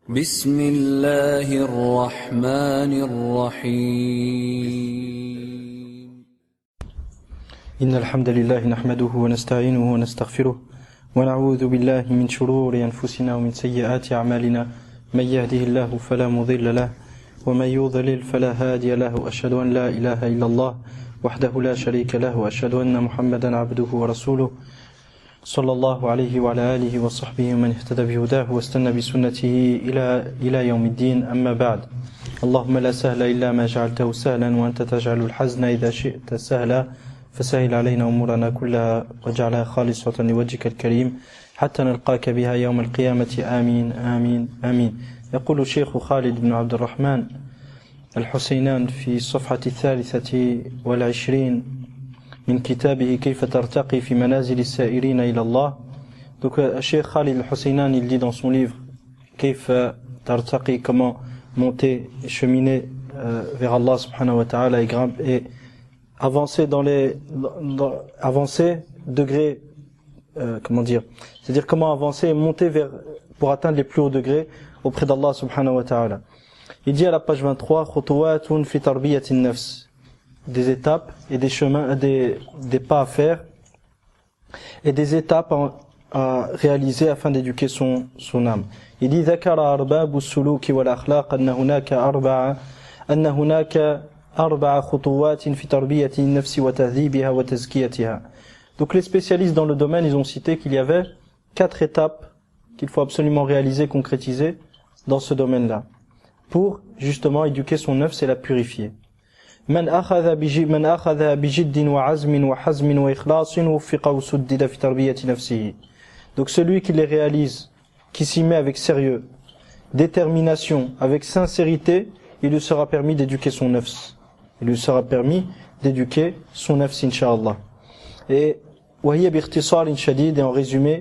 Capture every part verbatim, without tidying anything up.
بسم الله الرحمن الرحيم إن الحمد لله نحمده ونستعينه ونستغفره ونعوذ بالله من شرور أنفسنا ومن سيئات أعمالنا من يهده الله فلا مضل له ومن يضلل فلا هادي له أشهد أن لا إله إلا الله وحده لا شريك له وأشهد أن محمدا عبده ورسوله صلى الله عليه وعلى آله وصحبه ومن اهتدى بهداه واستنى بسنته إلى إلى يوم الدين. أما بعد، اللهم لا سهل إلا ما جعلته سهلا وأنت تجعل الحزن إذا شئت سهلا فسهل علينا أمورنا كلها واجعلها خالصة لوجهك الكريم حتى نلقاك بها يوم القيامة. آمين آمين آمين. يقول الشيخ خالد بن عبد الرحمن الحسينان في الصفحة الثالثة والعشرين من كتابه كيف ترتقي في منازل السائرين إلى الله. Donc le Cheikh Khalid al-Husaynan, il dit dans son livre كيف ترتقي, comment monter et cheminer euh, vers Allah subhanahu wa ta'ala et grimper et avancer dans les dans, dans, avancer degrés euh, comment dire, c'est-à-dire comment avancer et monter vers pour atteindre les plus hauts degrés auprès d'Allah subhanahu wa ta'ala. Il dit à la page vingt-trois خطوات في تربية النفس, des étapes et des chemins, des, des pas à faire et des étapes à, à réaliser afin d'éduquer son, son âme. Il dit ذكر أرباب السلوك والأخلاق أن هناك أربع أن هناك أربع خطوات في تربية النفس وتهذيبها وتزكيتها. Donc les spécialistes dans le domaine, ils ont cité qu'il y avait quatre étapes qu'il faut absolument réaliser, concrétiser dans ce domaine-là pour justement éduquer son nefs et la purifier. من أخذ بجد من أخذ بجد وعزم وحزم وإخلاص وفق وسدد في تربية نفسه. Donc celui qui les réalise, qui s'y met avec sérieux, détermination, avec sincérité, il lui sera permis d'éduquer son nefs. Il lui sera permis d'éduquer son nefs, incha'Allah. Et وهي باختصار شديد, et en résumé,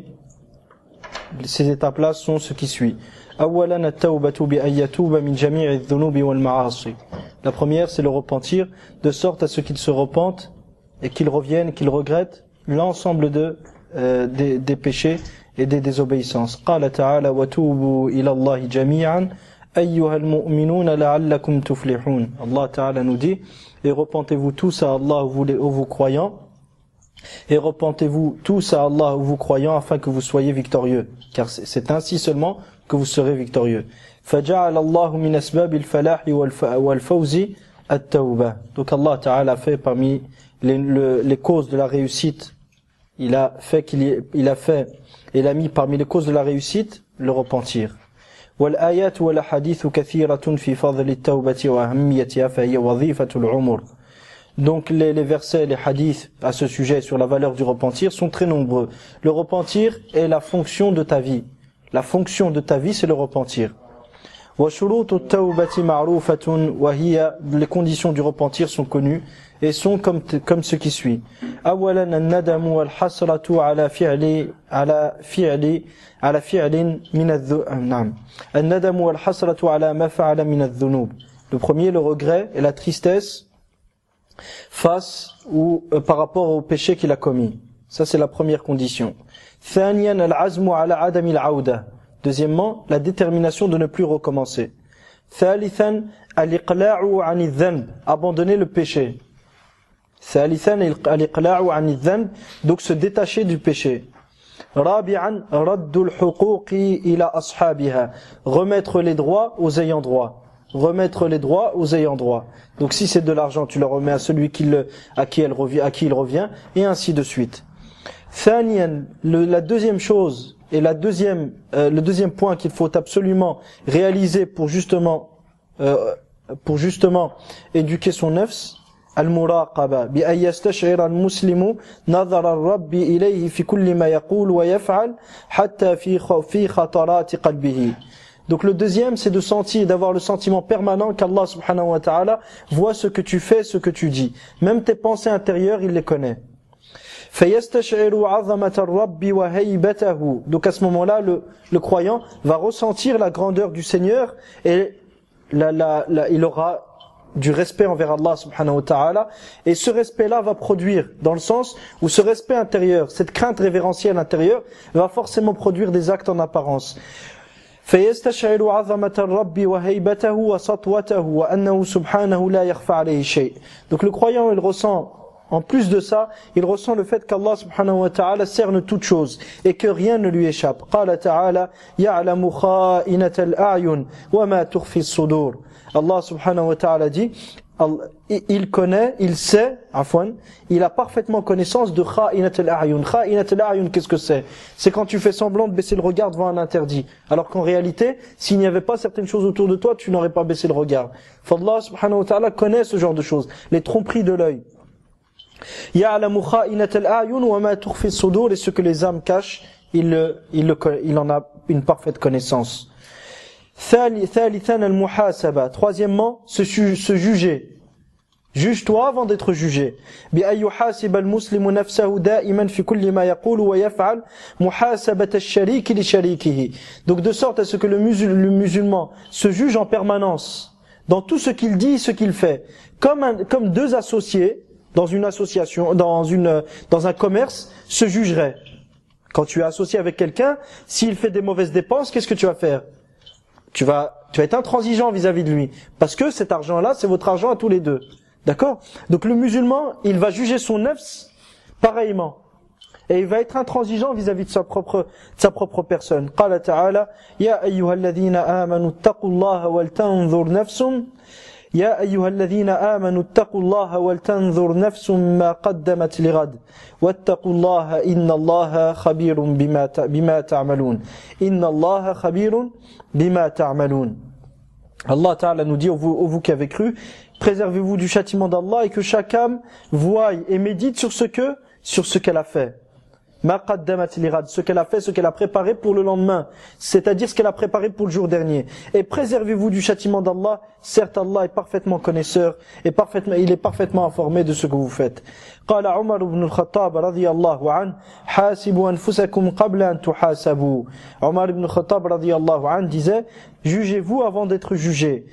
ces étapes-là sont ce qui suit. أولا التوبة بأن يتوب من جميع الذنوب والمعاصي. La première, c'est le repentir, de sorte à ce qu'il se repente et qu'il revienne, qu'il regrette l'ensemble de, euh, des, des péchés et des désobéissances. قال تعالى وتوبوا إلى الله جميعا أيها المؤمنون لعلكم تفلحون. Allah Ta'ala nous dit, et repentez-vous tous à Allah, vous, les, vous croyants, et repentez-vous tous à Allah, vous croyants, afin que vous soyez victorieux, car c'est ainsi seulement que vous serez victorieux. فجعل الله من أسباب الفلاح والفوز التوبة. Donc Allah Ta'ala a fait parmi les, le, les causes de la réussite, il a fait qu'il y, il a fait, il a mis parmi les causes de la réussite le repentir. والآيات والأحاديث كثيرة في فضل التوبة وأهميتها فهي وظيفة العمر. Donc les, les versets, les hadiths à ce sujet sur la valeur du repentir sont très nombreux. Le repentir est la fonction de ta vie. La fonction de ta vie, c'est le repentir. وشروط التوبة معروفة وهي, les conditions du repentir sont connues et sont comme comme ce qui suit. أولا الندم والحسرة على فعل على فعل على فعل من الذنوب. نعم. الندم والحسرة على ما فعل من الذنوب. Le premier, le regret et la tristesse face ou euh, par rapport au péché qu'il a commis. Ça, c'est la première condition. ثانيا العزم على عدم العودة. Deuxièmement, la détermination de ne plus recommencer. ثالثا الإقلاع عن الذنب, abandonner le péché. ثالثا الإقلاع عن الذنب, donc se détacher du péché. رابعا رد الحقوق إلى أصحابها, remettre les droits aux ayants droit. Remettre les droits aux ayants droit. Donc si c'est de l'argent, tu le remets à celui qui le, à qui elle revient, à qui il revient, et ainsi de suite. ثانيا, le, la deuxième chose et la deuxième, euh, le deuxième point qu'il faut absolument réaliser pour justement, euh, pour justement éduquer son nefs, المراقبة بأن يستشعر المسلم نظر الرب إليه في كل ما يقول ويفعل حتى في في خطرات قلبه. Donc le deuxième, c'est de sentir, d'avoir le sentiment permanent qu'Allah subhanahu wa ta'ala voit ce que tu fais, ce que tu dis. Même tes pensées intérieures, il les connaît. فَيَسْتَشْعِرُ عَظَمَةَ الرَّبِّ وَهَيْبَتَهُ. Donc à ce moment-là, le, le croyant va ressentir la grandeur du Seigneur et la, la, la, il aura du respect envers Allah subhanahu wa ta'ala. Et ce respect-là va produire, dans le sens où ce respect intérieur, cette crainte révérentielle intérieure, va forcément produire des actes en apparence. فيستشعر عظمة الرب وهيبته وسطوته وأنه سبحانه لا يخفى عليه شيء. Donc le croyant, il ressent, en plus de ça, il ressent le fait qu'Allah subhanahu wa ta'ala cerne toutes choses et que rien ne lui échappe. قال تعالى يعلم خائنة الأعين وما تخفي الصدور. Allah subhanahu wa ta'ala dit, il connaît, il sait, afwan, il a parfaitement connaissance de kha'inat al-a'yun. Kha'inat al-a'yun, qu'est-ce que c'est? C'est quand tu fais semblant de baisser le regard devant un interdit. Alors qu'en réalité, s'il n'y avait pas certaines choses autour de toi, tu n'aurais pas baissé le regard. Allah subhanahu wa ta'ala connaît ce genre de choses, les tromperies de l'œil. Ya'lamu kha'inat al-a'yun wa ma tukhfi as-sudur, et ce que les âmes cachent, il, il, il en a une parfaite connaissance. ثالثا المحاسبة. Troisièmement, se, se juger. Juge-toi avant d'être jugé. بأن يحاسب المسلم نفسه دائما في كل ما يقول ويفعل محاسبة الشريك لشريكه. Donc de sorte à ce que le, musul, le musulman se juge en permanence dans tout ce qu'il dit, ce qu'il fait, comme un, comme deux associés dans une association, dans une dans un commerce se jugeraient. Quand tu es associé avec quelqu'un, s'il fait des mauvaises dépenses, qu'est-ce que tu vas faire? Tu vas, tu vas être intransigeant vis-à-vis de lui. Parce que cet argent-là, c'est votre argent à tous les deux. D'accord? Donc le musulman, il va juger son nafs pareillement. Et il va être intransigeant vis-à-vis de sa propre, de sa propre personne. Qala ta'ala, Ya ayyuhalladhina amanu taqullaha wal tanzur nafsum. Ya ayyuhalladhina amanu taqullaha wal tanzur nafsum ma qaddamat lighad. Wattaqullaha inna Allaha khabirun bima bima ta'malun. Inna Allaha khabirun bima ta'malun. Allah Ta'ala nous dit, ô vous, ô vous qui avez cru, préservez-vous du châtiment d'Allah et que chaque âme voie et médite sur ce que, sur ce qu'elle a fait. Ma qaddamat lirad, ce qu'elle a fait, ce qu'elle a préparé pour le lendemain, c'est-à-dire ce qu'elle a préparé pour le jour dernier. Et préservez-vous du châtiment d'Allah. Certes, Allah est parfaitement connaisseur et parfaitement, il est parfaitement informé de ce que vous faites. قال عمر بن الخطاب رضي الله عنه حاسبوا أنفسكم قبل أن تحاسبوا. Omar ibn Khattab رضي الله عنه disait, jugez-vous avant d'être jugés.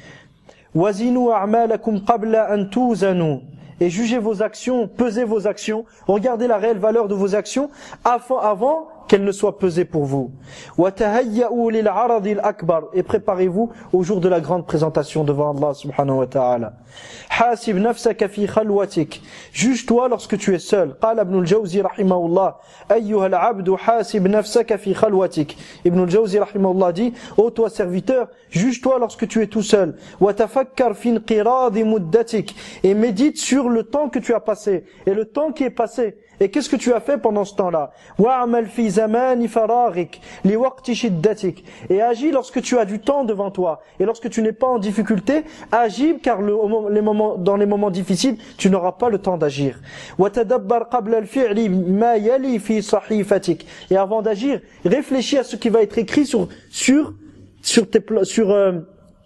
وزنوا أعمالكم قبل أن توزنوا. Et jugez vos actions, pesez vos actions, regardez la réelle valeur de vos actions avant, avant qu'elles ne soient pesées pour vous. وَتَهَيَّأُوا لِلْعَرَضِ الْأَكْبَرِ. Et préparez-vous au jour de la grande présentation devant Allah subhanahu wa ta'ala. حَاسِبْ نَفْسَكَ فِي خَلْوَتِكَ. Juge-toi lorsque tu es seul. قال ابن الجوزي رحمه الله أيها العبد حاسب نفسك في خلوتك. Ibn al-Jawzi rahimahullah dit, ô toi serviteur, juge-toi lorsque tu es tout seul. وَتَفَكَّرْ فِي انْقِرَاضِ مُدَّتِكَ. Et médite sur le temps que tu as passé et le temps qui est passé. Et qu'est-ce que tu as fait pendant ce temps-là? وَعْمَلْ فِي زَمَانِ فَرَاغِكَ لِوَقْتِ شِدَّتِكَ. Et agis lorsque tu as du temps devant toi. Et lorsque tu n'es pas en difficulté, agis car le, les moments, dans les moments difficiles, tu n'auras pas le temps d'agir. وَتَدَبَّرْ قَبْلَ الْفِعْلِ مَا يَلِي فِي صَحِيفَتِكَ. Et avant d'agir, réfléchis à ce qui va être écrit sur, sur, sur tes, sur, euh,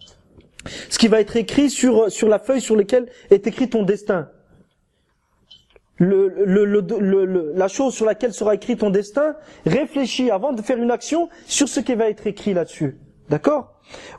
ce qui va être écrit sur, sur la feuille sur laquelle est écrit ton destin. Le, le, le, le, le, la chose sur laquelle sera écrit ton destin, réfléchis avant de faire une action sur ce qui va être écrit là-dessus. D'accord?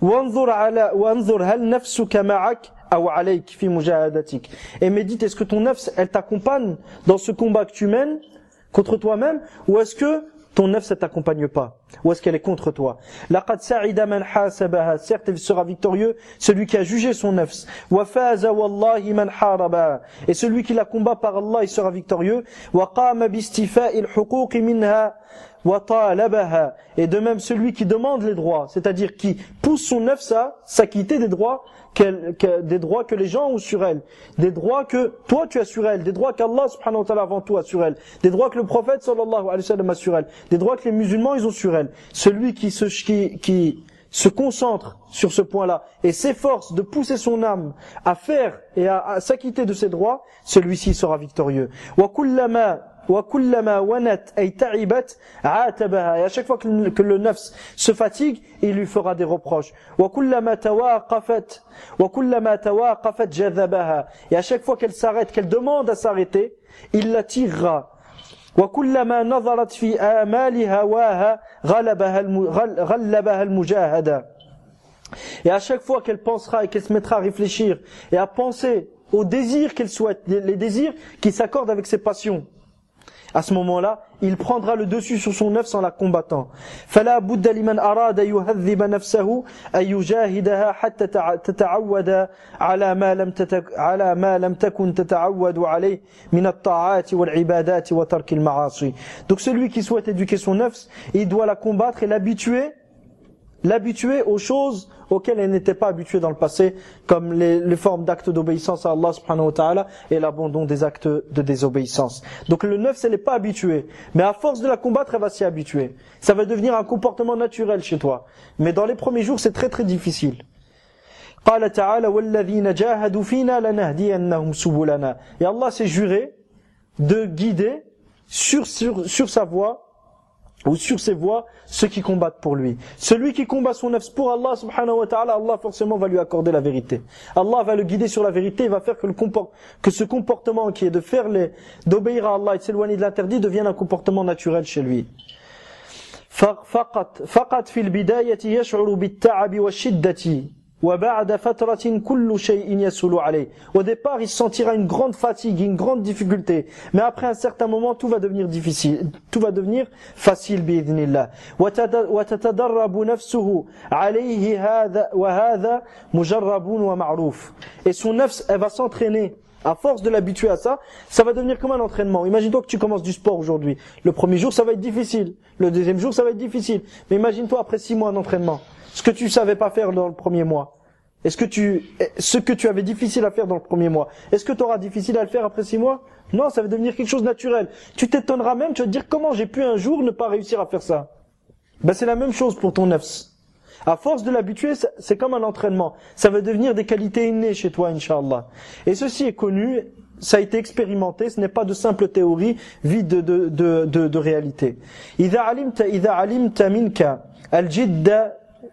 Et médite, est-ce que ton nafs, elle t'accompagne dans ce combat que tu mènes contre toi-même, ou est-ce que ton nafs ne t'accompagne pas, ou est-ce qu'elle est contre toi? لَقَدْ سَعِدَ مَنْ حَاسَبَهَا. Certes, il sera victorieux celui qui a jugé son nafs. وَفَازَ وَاللَّهِ مَنْ حَارَبَهَا. Et celui qui la combat par Allah, il sera victorieux. وَقَامَ بِاسْتِفَاءِ الْحُقُوقِ مِنْهَا وَطَالَبَهَا. Et de même celui qui demande les droits, c'est-à-dire qui pousse son nafs à s'acquitter des droits qu'elle, que, des droits que les gens ont sur elle, des droits que toi tu as sur elle, des droits qu'Allah subhanahu wa ta'ala avant toi a sur elle, des droits que le prophète sallallahu alayhi wa sallam a sur elle, des droits que les musulmans ils ont sur elle. Celui qui se, qui, qui se concentre sur ce point-là et s'efforce de pousser son âme à faire et à, à s'acquitter de ses droits, celui-ci sera victorieux. Wa kullama وَكُلَّمَا وَنَتْ أَيْ تَعِبَتْ عَاتَبَهَا. Et à chaque fois que le, que le nafs se fatigue, il lui fera des reproches. وَكُلَّمَا تَوَاقَفَتْ وَكُلَّمَا تَوَاقَفَتْ جَذَبَهَا. Et à chaque fois qu'elle s'arrête, qu'elle demande à s'arrêter, il la tirera. وَكُلَّمَا نَظَرَتْ فِي آمَالِ هَوَاهَا غَلَّبَهَا الْمُجَاهَدَةِ. Et à chaque fois qu'elle pensera et qu'elle se mettra à réfléchir et à penser aux désirs qu'elle souhaite, les désirs qui s'accordent avec ses passions, À ce moment-là, il prendra le dessus sur son nafs en la combattant. فلا بد لمن أراد يهذب نفسه أن يجاهدها حتى تتعود على ما لم على ما لم تكن تتعود عليه من الطاعات والعبادات وترك المعاصي. Donc celui qui souhaite éduquer son nafs, il doit la combattre et l'habituer l'habituer aux choses auxquelles elle n'était pas habituée dans le passé, comme les, les formes d'actes d'obéissance à Allah subhanahu wa ta'ala et l'abandon des actes de désobéissance. Donc le nafs, elle n'est pas habituée, mais à force de la combattre, elle va s'y habituer. Ça va devenir un comportement naturel chez toi. Mais dans les premiers jours, c'est très très difficile. قال تعالى والذين جاهدوا فينا لنهدينهم سبلنا. Et Allah s'est juré de guider sur, sur, sur sa voie ou sur ses voies ceux qui combattent pour lui. Celui qui combat son nafs pour Allah subhanahu wa ta'ala, Allah forcément va lui accorder la vérité. Allah va le guider sur la vérité, il va faire que, le comport, que ce comportement qui est de faire les, d'obéir à Allah et de s'éloigner de l'interdit devienne un comportement naturel chez lui. فقط فقط في البداية يشعر بالتعب والشدة وبعد فترة كل شيء يسهل عليه. Au départ, il sentira une grande fatigue, une grande difficulté, mais après un certain moment, tout va devenir difficile, tout va devenir facile بإذن الله. وتتدرب نفسه عليه هذا وهذا مجرب ومعروف. Et son nafs, elle va s'entraîner. À force de l'habituer à ça, ça va devenir comme un entraînement. Imagine-toi que tu commences du sport aujourd'hui. Le premier jour, ça va être difficile. Le deuxième jour, ça va être difficile. Mais imagine-toi après six mois d'entraînement. Ce que tu savais pas faire dans le premier mois. Est-ce que tu, ce que tu avais difficile à faire dans le premier mois, est-ce que tu auras difficile à le faire après six mois? Non, ça va devenir quelque chose de naturel. Tu t'étonneras même, tu vas te dire comment j'ai pu un jour ne pas réussir à faire ça. Ben, c'est la même chose pour ton nafs. À force de l'habituer, c'est comme un entraînement. Ça va devenir des qualités innées chez toi, Inch'Allah. Et ceci est connu, ça a été expérimenté, ce n'est pas de simple théorie vide de, de, de, de, de réalité. إذا علمت إذا علمت منك الجد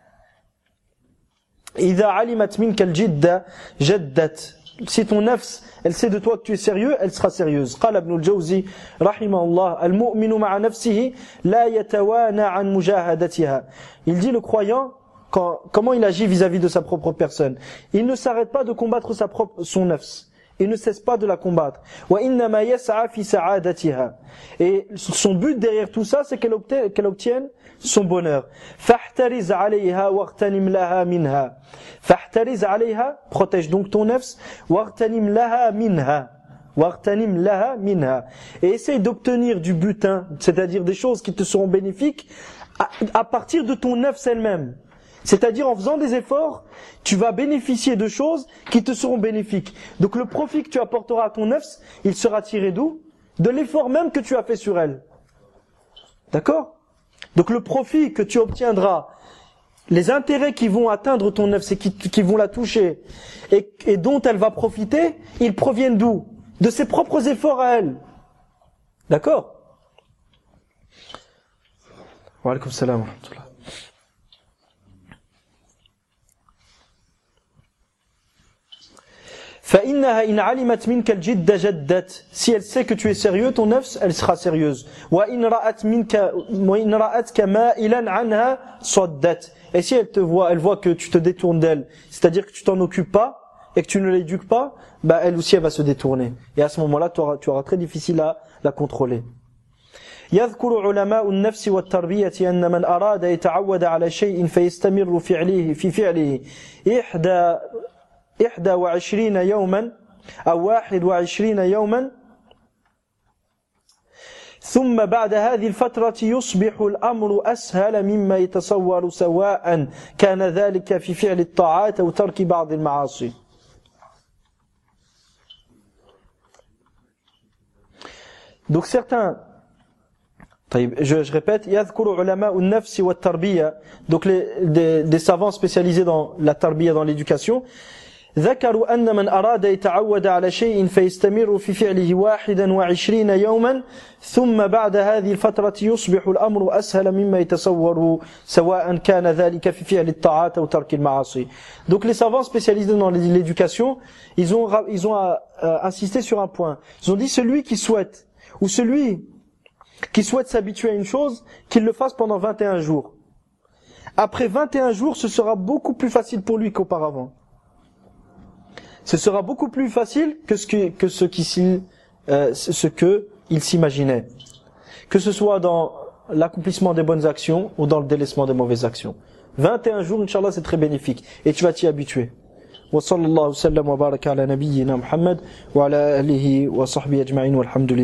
إذا علمت منك الجد جدت. Si ton nafs, elle sait de toi que tu es sérieux, elle sera sérieuse. قال ابن الجوزي رحمه الله المؤمن مع نفسه لا يتوانى عن مجاهدتها. Il dit le croyant quand, comment il agit vis-à-vis de sa propre personne. Il ne s'arrête pas de combattre sa propre son nafs. Il ne cesse pas de la combattre. وإنما يسعى في سعادتها. Et son but derrière tout ça, c'est qu'elle obtienne, qu'elle obtienne son bonheur. فاحترز عليها واغتنم لها منها. فاحترز عليها, protège donc ton nafs. واغتنم لها منها. واغتنم لها منها. Et essaye d'obtenir du butin, c'est-à-dire des choses qui te seront bénéfiques à, à partir de ton nafs elle-même. C'est-à-dire en faisant des efforts, tu vas bénéficier de choses qui te seront bénéfiques. Donc le profit que tu apporteras à ton nafs, il sera tiré d'où? De l'effort même que tu as fait sur elle. D'accord? Donc le profit que tu obtiendras, les intérêts qui vont atteindre ton nafs et qui, qui vont la toucher, et, et dont elle va profiter, ils proviennent d'où? De ses propres efforts à elle. D'accord? Wa alaykoum salam wa rahmatullah. فإنها إن علمت منك الجد جدت. Si elle sait que tu es sérieux, ton nafs, elle sera sérieuse. وإن رأت منك وإن رأتك مائلا عنها صدت. Et si elle te voit, elle voit que tu te détournes d'elle, c'est-à-dire que tu t'en occupes pas et que tu ne l'éduques pas, bah elle aussi elle va se détourner. Et à ce moment-là, tu auras, tu auras très difficile à la contrôler. يذكر علماء النفس والتربية أن من أراد يتعود على شيء فيستمر فعله في فعله إحدى إحدى وعشرين يوما أو واحد وعشرين يوما ثم بعد هذه الفترة يصبح الأمر أسهل مما يتصور سواء كان ذلك في فعل الطاعات أو ترك بعض المعاصي. Donc certains, je, je répète, يذكر علماء النفس والتربية, donc les, des, des savants spécialisés dans la tarbiya, dans l'éducation, ذكروا أن من أراد يتعود على شيء فيستمر في فعله واحدا وعشرين يوما ثم بعد هذه الفترة يصبح الأمر أسهل مما يتصور سواء كان ذلك في فعل الطاعات أو ترك المعاصي. Donc les savants spécialisés dans l'éducation, ils ont, ils ont euh, insisté sur un point. Ils ont dit celui qui souhaite, ou celui qui souhaite s'habituer à une chose, qu'il le fasse pendant vingt et un jours. Après vingt et un jours, ce sera beaucoup plus facile pour lui qu'auparavant. Ce sera beaucoup plus facile que ce, que, que ce, qui, euh, ce que il s'imaginait. Que ce soit dans l'accomplissement des bonnes actions ou dans le délaissement des mauvaises actions. vingt et un jours, Inch'Allah, c'est très bénéfique. Et tu vas t'y habituer. Wa sallallahu sallam wa baraka ala nabiyyina Muhammad wa ala alihi wa sahbihi ajma'in walhamdulillah.